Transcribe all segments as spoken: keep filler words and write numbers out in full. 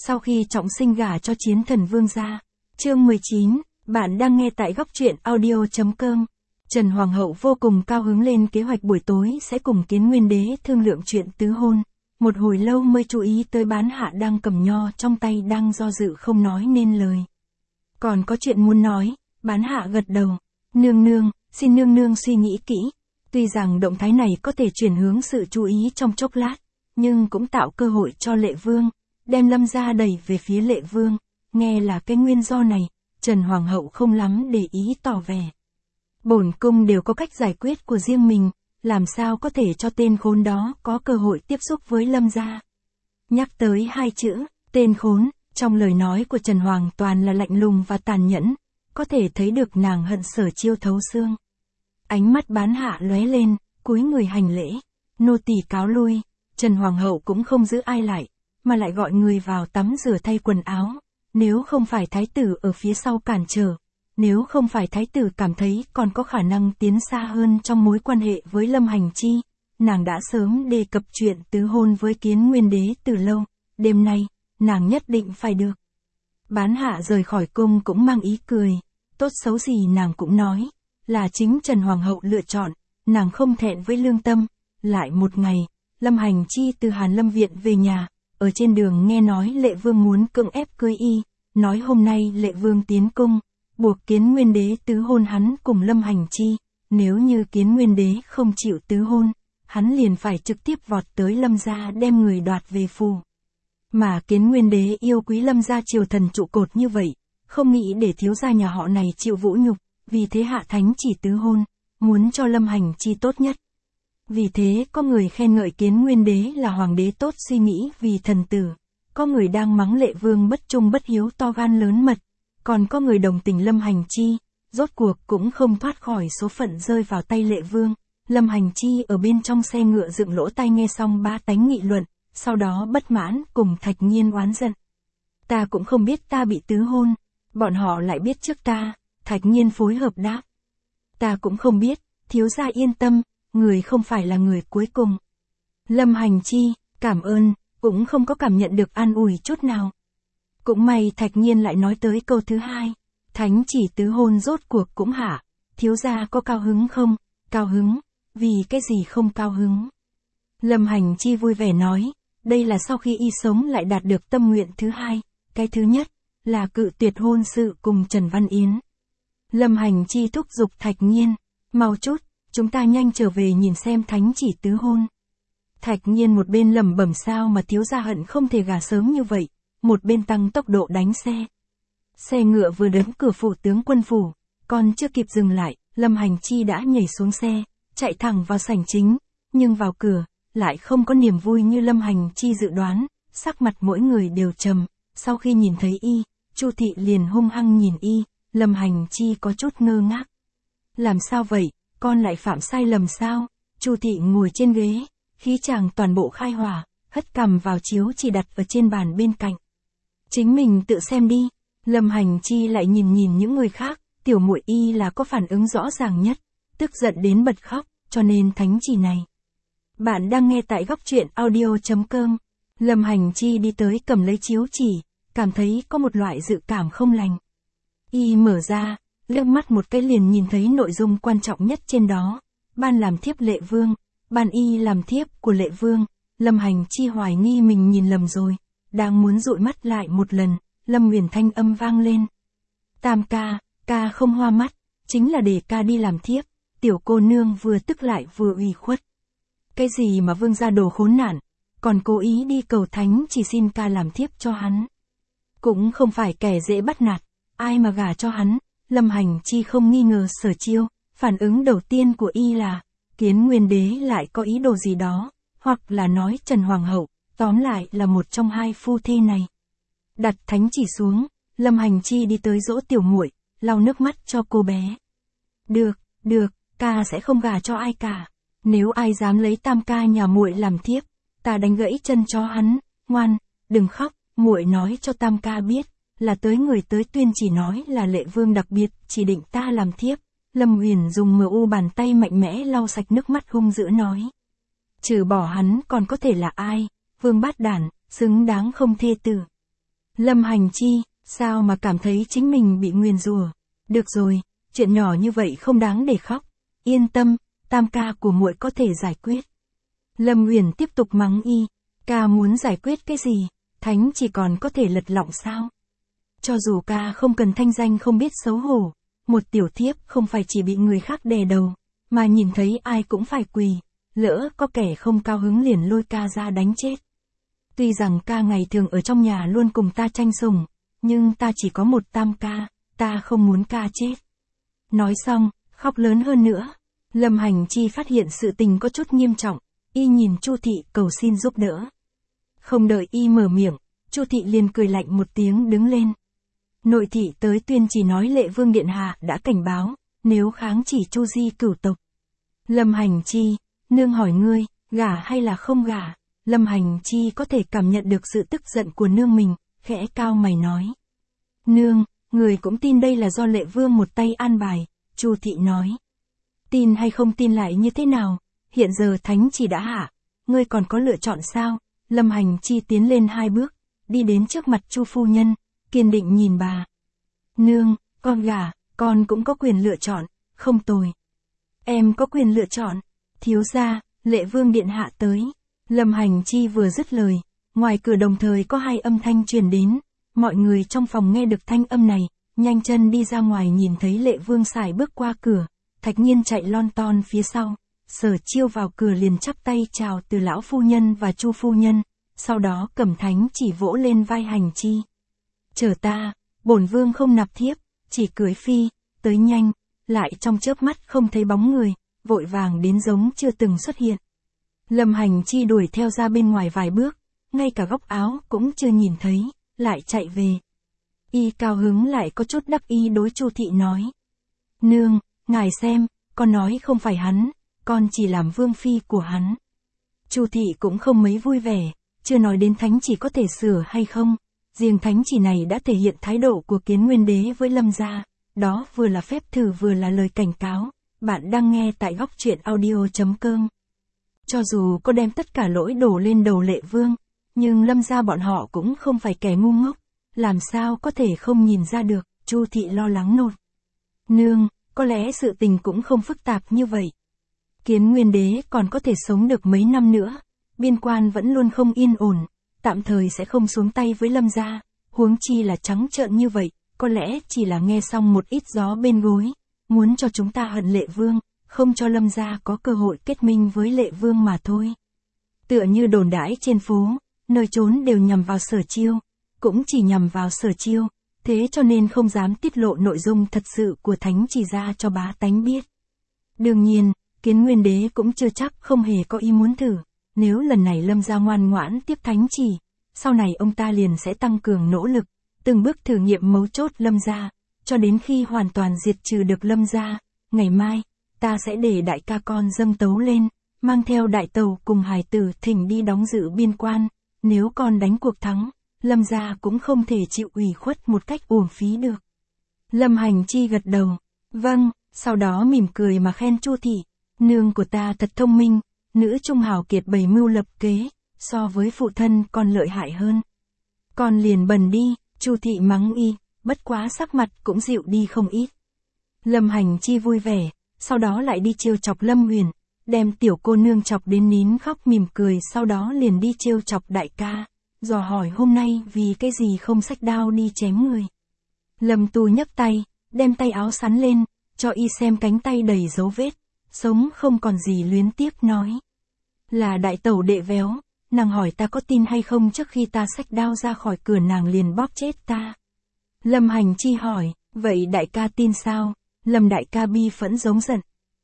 sau khi trọng sinh gả cho chiến thần vương gia. Chương mười chín, bạn đang nghe tại góc truyện audio chấm com. Trần Hoàng hậu vô cùng cao hứng lên kế hoạch buổi tối sẽ cùng Kiến Nguyên đế thương lượng chuyện tứ hôn. Một hồi lâu mới chú ý tới Bán Hạ đang cầm nho trong tay đang do dự không nói nên lời. Còn có chuyện muốn nói, Bán Hạ gật đầu. Nương nương, xin nương nương suy nghĩ kỹ. Tuy rằng động thái này có thể chuyển hướng sự chú ý trong chốc lát, nhưng cũng tạo cơ hội cho Lệ Vương, đem Lâm gia đẩy về phía Lệ Vương. Nghe là cái nguyên do này, Trần Hoàng hậu không lắm để ý tỏ vẻ. Bổn cung đều có cách giải quyết của riêng mình, làm sao có thể cho tên khốn đó có cơ hội tiếp xúc với Lâm gia. Nhắc tới hai chữ, tên khốn, trong lời nói của Trần Hoàng toàn là lạnh lùng và tàn nhẫn, có thể thấy được nàng hận Sở Chiêu thấu xương. Ánh mắt Bán Hạ lóe lên, cúi người hành lễ, nô tỳ cáo lui. Trần Hoàng hậu cũng không giữ ai lại, mà lại gọi người vào tắm rửa thay quần áo. Nếu không phải thái tử ở phía sau cản trở, nếu không phải thái tử cảm thấy còn có khả năng tiến xa hơn trong mối quan hệ với Lâm Hành Chi, nàng đã sớm đề cập chuyện tứ hôn với Kiến Nguyên đế từ lâu. Đêm nay, nàng nhất định phải được. Bán Hạ rời khỏi cung cũng mang ý cười, tốt xấu gì nàng cũng nói, là chính Trần Hoàng hậu lựa chọn, nàng không thẹn với lương tâm. Lại một ngày, Lâm Hành Chi từ Hàn Lâm viện về nhà, ở trên đường nghe nói Lệ Vương muốn cưỡng ép cưới y, nói hôm nay Lệ Vương tiến cung, buộc Kiến Nguyên đế tứ hôn hắn cùng Lâm Hành Chi, nếu như Kiến Nguyên đế không chịu tứ hôn, hắn liền phải trực tiếp vọt tới Lâm gia đem người đoạt về phủ. Mà Kiến Nguyên đế yêu quý Lâm gia triều thần trụ cột như vậy, không nghĩ để thiếu gia nhà họ này chịu vũ nhục, vì thế hạ thánh chỉ tứ hôn, muốn cho Lâm Hành Chi tốt nhất. Vì thế có người khen ngợi Kiến Nguyên đế là hoàng đế tốt suy nghĩ vì thần tử, có người đang mắng Lệ Vương bất trung bất hiếu to gan lớn mật, còn có người đồng tình Lâm Hành Chi, rốt cuộc cũng không thoát khỏi số phận rơi vào tay Lệ Vương. Lâm Hành Chi ở bên trong xe ngựa dựng lỗ tai nghe xong ba tánh nghị luận, sau đó bất mãn cùng Thạch Nghiên oán giận. Ta cũng không biết ta bị tứ hôn, bọn họ lại biết trước ta. Thạch Nghiên phối hợp đáp. Ta cũng không biết, thiếu gia yên tâm, người không phải là người cuối cùng. Lâm Hành Chi, cảm ơn, cũng không có cảm nhận được an ủi chút nào. Cũng may Thạch Nghiên lại nói tới câu thứ hai, thánh chỉ tứ hôn rốt cuộc cũng hả, thiếu gia có cao hứng không? Cao hứng, vì cái gì không cao hứng? Lâm Hành Chi vui vẻ nói, đây là sau khi y sống lại đạt được tâm nguyện thứ hai, cái thứ nhất, là cự tuyệt hôn sự cùng Trần Văn Yến. Lâm Hành Chi thúc giục Thạch Nghiên, mau chút, chúng ta nhanh trở về nhìn xem thánh chỉ tứ hôn. Thạch Nghiên một bên lẩm bẩm sao mà thiếu gia hận không thể gả sớm như vậy, một bên tăng tốc độ đánh xe. Xe ngựa vừa đến cửa phủ tướng quân phủ, còn chưa kịp dừng lại, Lâm Hành Chi đã nhảy xuống xe, chạy thẳng vào sảnh chính, nhưng vào cửa, lại không có niềm vui như Lâm Hành Chi dự đoán, sắc mặt mỗi người đều trầm. Sau khi nhìn thấy y, Chu thị liền hung hăng nhìn y, Lâm Hành Chi có chút ngơ ngác. Làm sao vậy, con lại phạm sai lầm sao? Chu thị ngồi trên ghế, khí chàng toàn bộ khai hỏa, hất cằm vào chiếu chỉ đặt ở trên bàn bên cạnh. Chính mình tự xem đi. Lâm Hành Chi lại nhìn nhìn những người khác, tiểu muội y là có phản ứng rõ ràng nhất, tức giận đến bật khóc, cho nên thánh chỉ này. Bạn đang nghe tại góc truyện audio chấm com. Lâm Hành Chi đi tới cầm lấy chiếu chỉ, cảm thấy có một loại dự cảm không lành. Y mở ra, liếc mắt một cái liền nhìn thấy nội dung quan trọng nhất trên đó, ban làm thiếp Lệ Vương, ban y làm thiếp của Lệ Vương. Lâm Hành Chi hoài nghi mình nhìn lầm rồi, đang muốn dụi mắt lại một lần, Lâm Nguyền thanh âm vang lên. Tam ca, ca không hoa mắt, chính là để ca đi làm thiếp. Tiểu cô nương vừa tức lại vừa ủy khuất. Cái gì mà vương gia đồ khốn nạn, còn cố ý đi cầu thánh chỉ xin ca làm thiếp cho hắn. Cũng không phải kẻ dễ bắt nạt, ai mà gả cho hắn. Lâm Hành Chi không nghi ngờ Sở Chiêu, phản ứng đầu tiên của y là, Kiến Nguyên đế lại có ý đồ gì đó, hoặc là nói Trần Hoàng hậu, tóm lại là một trong hai phu thê này. Đặt thánh chỉ xuống, Lâm Hành Chi đi tới dỗ tiểu muội, lau nước mắt cho cô bé. Được, được, ca sẽ không gả cho ai cả. Nếu ai dám lấy tam ca nhà muội làm thiếp, ta đánh gãy chân cho hắn. Ngoan, đừng khóc, muội nói cho tam ca biết, là tới người tới tuyên chỉ nói là Lệ Vương đặc biệt chỉ định ta làm thiếp. Lâm Huyền dùng mờ u bàn tay mạnh mẽ lau sạch nước mắt hung dữ nói. Trừ bỏ hắn còn có thể là ai? Vương bát đản, xứng đáng không thê tử. Lâm Hành Chi, sao mà cảm thấy chính mình bị nguyền rủa? Được rồi, chuyện nhỏ như vậy không đáng để khóc. Yên tâm, tam ca của muội có thể giải quyết. Lâm Uyển tiếp tục mắng y, ca muốn giải quyết cái gì, thánh chỉ còn có thể lật lọng sao? Cho dù ca không cần thanh danh không biết xấu hổ, một tiểu thiếp không phải chỉ bị người khác đè đầu, mà nhìn thấy ai cũng phải quỳ, lỡ có kẻ không cao hứng liền lôi ca ra đánh chết. Tuy rằng ca ngày thường ở trong nhà luôn cùng ta tranh sủng, nhưng ta chỉ có một tam ca, ta không muốn ca chết. Nói xong, khóc lớn hơn nữa. Lâm Hành Chi phát hiện sự tình có chút nghiêm trọng, y nhìn Chu Thị cầu xin giúp đỡ. Không đợi y mở miệng, Chu Thị liền cười lạnh một tiếng đứng lên. Nội thị tới tuyên chỉ nói Lệ Vương Điện Hạ đã cảnh báo, nếu kháng chỉ Chu Di cửu tộc. Lâm Hành Chi, nương hỏi ngươi, gả hay là không gả? Lâm Hành Chi có thể cảm nhận được sự tức giận của nương mình, khẽ cao mày nói. Nương, người cũng tin đây là do Lệ Vương một tay an bài, Chu Thị nói. Tin hay không tin lại như thế nào, hiện giờ thánh chỉ đã hạ, ngươi còn có lựa chọn sao? Lâm Hành Chi tiến lên hai bước, đi đến trước mặt Chu phu nhân, kiên định nhìn bà. Nương, con gả, con cũng có quyền lựa chọn, không tồi. Em có quyền lựa chọn, thiếu gia, Lệ Vương Điện Hạ tới. Lâm Hành Chi vừa dứt lời, ngoài cửa đồng thời có hai âm thanh truyền đến, mọi người trong phòng nghe được thanh âm này, nhanh chân đi ra ngoài nhìn thấy Lệ Vương sải bước qua cửa, Thạch Nhiên chạy lon ton phía sau, Sở Chiêu vào cửa liền chắp tay chào từ lão phu nhân và Chu phu nhân, sau đó cầm thánh chỉ vỗ lên vai Hành Chi. Chờ ta, bổn vương không nạp thiếp, chỉ cưới phi, tới nhanh, lại trong chớp mắt không thấy bóng người, vội vàng đến giống chưa từng xuất hiện. Lâm Hành Chi đuổi theo ra bên ngoài vài bước, ngay cả góc áo cũng chưa nhìn thấy, lại chạy về. Y cao hứng lại có chút đắc ý đối Chu Thị nói. Nương, ngài xem, con nói không phải hắn, con chỉ làm vương phi của hắn. Chu Thị cũng không mấy vui vẻ, chưa nói đến thánh chỉ có thể sửa hay không, riêng thánh chỉ này đã thể hiện thái độ của Kiến Nguyên Đế với Lâm gia, đó vừa là phép thử vừa là lời cảnh cáo. Bạn đang nghe tại góc truyện audio chấm com. Cho dù có đem tất cả lỗi đổ lên đầu Lệ Vương, nhưng Lâm gia bọn họ cũng không phải kẻ ngu ngốc, làm sao có thể không nhìn ra được, Chu Thị lo lắng nột. Nương, có lẽ sự tình cũng không phức tạp như vậy. Kiến Nguyên Đế còn có thể sống được mấy năm nữa, biên quan vẫn luôn không yên ổn, tạm thời sẽ không xuống tay với Lâm gia, huống chi là trắng trợn như vậy, có lẽ chỉ là nghe xong một ít gió bên gối, muốn cho chúng ta hận Lệ Vương, không cho Lâm gia có cơ hội kết minh với Lệ Vương mà thôi. Tựa như đồn đãi trên phố, nơi trốn đều nhằm vào Sở Chiêu, cũng chỉ nhằm vào Sở Chiêu, thế cho nên không dám tiết lộ nội dung thật sự của thánh chỉ ra cho bá tánh biết. Đương nhiên, Kiến Nguyên Đế cũng chưa chắc không hề có ý muốn thử, nếu lần này Lâm gia ngoan ngoãn tiếp thánh chỉ, sau này ông ta liền sẽ tăng cường nỗ lực, từng bước thử nghiệm mấu chốt Lâm gia, cho đến khi hoàn toàn diệt trừ được Lâm gia. Ngày mai, ta sẽ để đại ca con dâng tấu lên, mang theo đại tàu cùng hài tử thỉnh đi đóng giữ biên quan, nếu con đánh cuộc thắng, Lâm gia cũng không thể chịu ủy khuất một cách uổng phí được. Lâm Hành Chi gật đầu, vâng, sau đó mỉm cười mà khen Chu Thị, nương của ta thật thông minh, nữ trung hào kiệt bày mưu lập kế, so với phụ thân còn lợi hại hơn. Con liền bần đi, Chu Thị mắng y, bất quá sắc mặt cũng dịu đi không ít. Lâm Hành Chi vui vẻ, sau đó lại đi trêu chọc Lâm Huyền, đem tiểu cô nương chọc đến nín khóc mỉm cười, sau đó liền đi trêu chọc đại ca, dò hỏi hôm nay vì cái gì không xách đao đi chém người. Lâm Tu nhấc tay, đem tay áo sắn lên, cho y xem cánh tay đầy dấu vết, sống không còn gì luyến tiếc nói. Là đại tẩu đệ véo, nàng hỏi ta có tin hay không, trước khi ta xách đao ra khỏi cửa nàng liền bóp chết ta. Lâm Hành Chi hỏi, vậy đại ca tin sao? Lâm đại ca bi phẫn giống giận.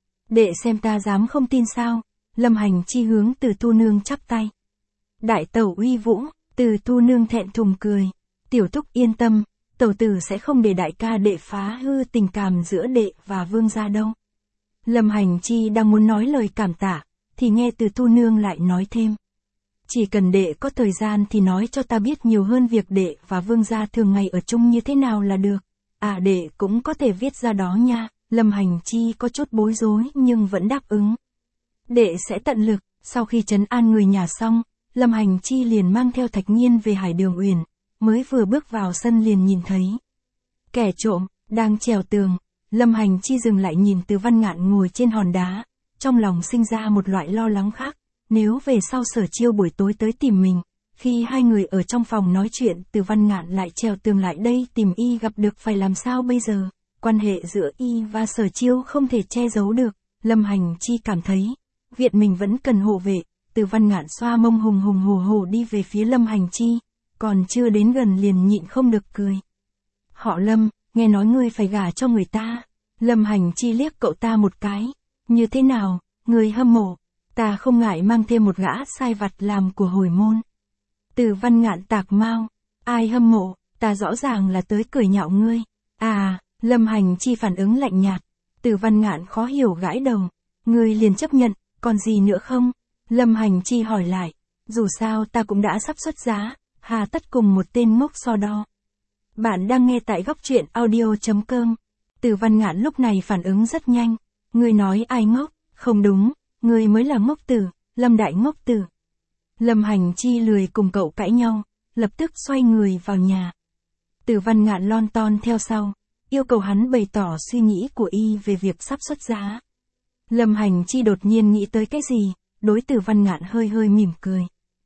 Đệ xem ta dám không tin sao? Lâm Hành Chi hướng Từ Tu Nương chắp tay. Đại tẩu uy vũ, Từ Tu Nương thẹn thùng cười. Tiểu Thúc yên tâm, tẩu tử sẽ không để đại ca đệ phá hư tình cảm giữa đệ và vương gia đâu. Lâm Hành Chi đang muốn nói lời cảm tạ, thì nghe Từ Tu Nương lại nói thêm. Chỉ cần đệ có thời gian thì nói cho ta biết nhiều hơn việc đệ và vương gia thường ngày ở chung như thế nào là được. À đệ cũng có thể viết ra đó nha. Lâm Hành Chi có chút bối rối nhưng vẫn đáp ứng. Đệ sẽ tận lực. Sau khi trấn an người nhà xong, Lâm Hành Chi liền mang theo Thạch Nhiên về Hải Đường Uyển. mới vừa bước vào sân liền nhìn thấy. Kẻ trộm, đang trèo tường, Lâm Hành Chi dừng lại nhìn Từ Văn Ngạn ngồi trên hòn đá, trong lòng sinh ra một loại lo lắng khác, nếu về sau Sở Chiêu buổi tối tới tìm mình, khi hai người ở trong phòng nói chuyện Từ Văn Ngạn lại trèo tường lại đây tìm y gặp được phải làm sao bây giờ, quan hệ giữa y và Sở Chiêu không thể che giấu được, Lâm Hành Chi cảm thấy, viện mình vẫn cần hộ vệ, Từ Văn Ngạn xoa mông hùng hùng hổ hổ đi về phía Lâm Hành Chi, còn chưa đến gần liền nhịn không được cười. Họ Lâm, nghe nói ngươi phải gả cho người ta. Lâm Hành Chi liếc cậu ta một cái. Như thế nào, người hâm mộ, ta không ngại mang thêm một gã sai vặt làm của hồi môn. Từ Văn Ngạn tạc mau, ai hâm mộ, ta rõ ràng là tới cười nhạo ngươi. À, Lâm Hành Chi phản ứng lạnh nhạt. Từ Văn Ngạn khó hiểu gãi đầu. Ngươi liền chấp nhận, còn gì nữa không? Lâm Hành Chi hỏi lại. Dù sao ta cũng đã sắp xuất giá, hà tất cùng một tên ngốc so đo. Bạn đang nghe tại góc truyện audio.com. Từ Văn Ngạn lúc này phản ứng rất nhanh. Ngươi nói ai ngốc? Không đúng, ngươi mới là ngốc tử, Lâm đại ngốc tử. Lâm Hành Chi lười cùng cậu cãi nhau, lập tức xoay người vào nhà. Từ Văn Ngạn lon ton theo sau, yêu cầu hắn bày tỏ suy nghĩ của y về việc sắp xuất giá. Lâm Hành Chi đột nhiên nghĩ tới cái gì, đối Từ Văn Ngạn hơi hơi mỉm cười.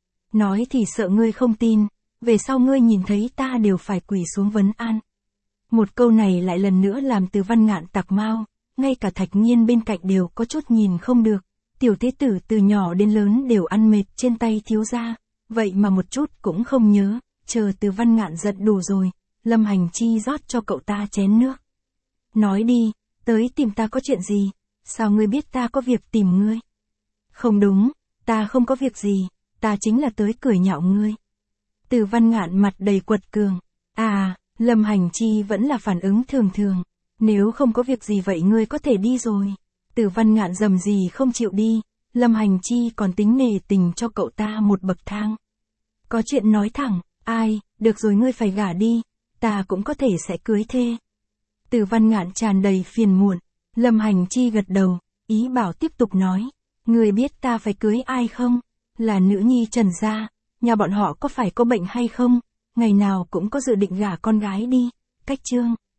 Nói thì sợ ngươi không tin, về sau ngươi nhìn thấy ta đều phải quỳ xuống vấn an. Một câu này lại lần nữa làm Từ Văn Ngạn tạc mau, ngay cả Thạch Nhiên bên cạnh đều có chút nhìn không được. Tiểu thế tử từ nhỏ đến lớn đều ăn mệt trên tay thiếu gia, vậy mà một chút cũng không nhớ, chờ Từ Văn Ngạn giận đủ rồi, Lâm Hành Chi rót cho cậu ta chén nước. Nói đi, tới tìm ta có chuyện gì, sao ngươi biết ta có việc tìm ngươi? Không đúng, ta không có việc gì, ta chính là tới cười nhạo ngươi. Từ Văn Ngạn mặt đầy quật cường. À, Lâm Hành Chi vẫn là phản ứng thường thường. Nếu không có việc gì vậy ngươi có thể đi rồi. Từ Văn Ngạn dầm gì không chịu đi. Lâm Hành Chi còn tính nể tình cho cậu ta một bậc thang. Có chuyện nói thẳng, ai, được rồi ngươi phải gả đi. Ta cũng có thể sẽ cưới thê. Từ Văn Ngạn tràn đầy phiền muộn. Lâm Hành Chi gật đầu, ý bảo tiếp tục nói. Ngươi biết ta phải cưới ai không? Là nữ nhi Trần gia. Nhà bọn họ có phải có bệnh hay không? Ngày nào cũng có dự định gả con gái đi. Cách chương.